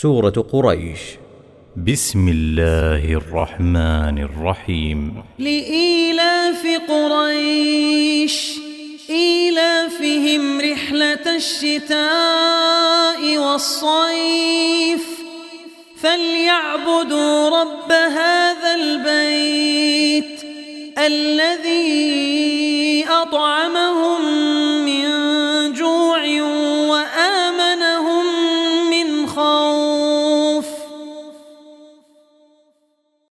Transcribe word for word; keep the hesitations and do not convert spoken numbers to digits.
سورة قريش. بسم الله الرحمن الرحيم. لإيلاف قريش إيلافهم رحلة الشتاء والصيف فليعبدوا رب هذا البيت الذي أطعمهم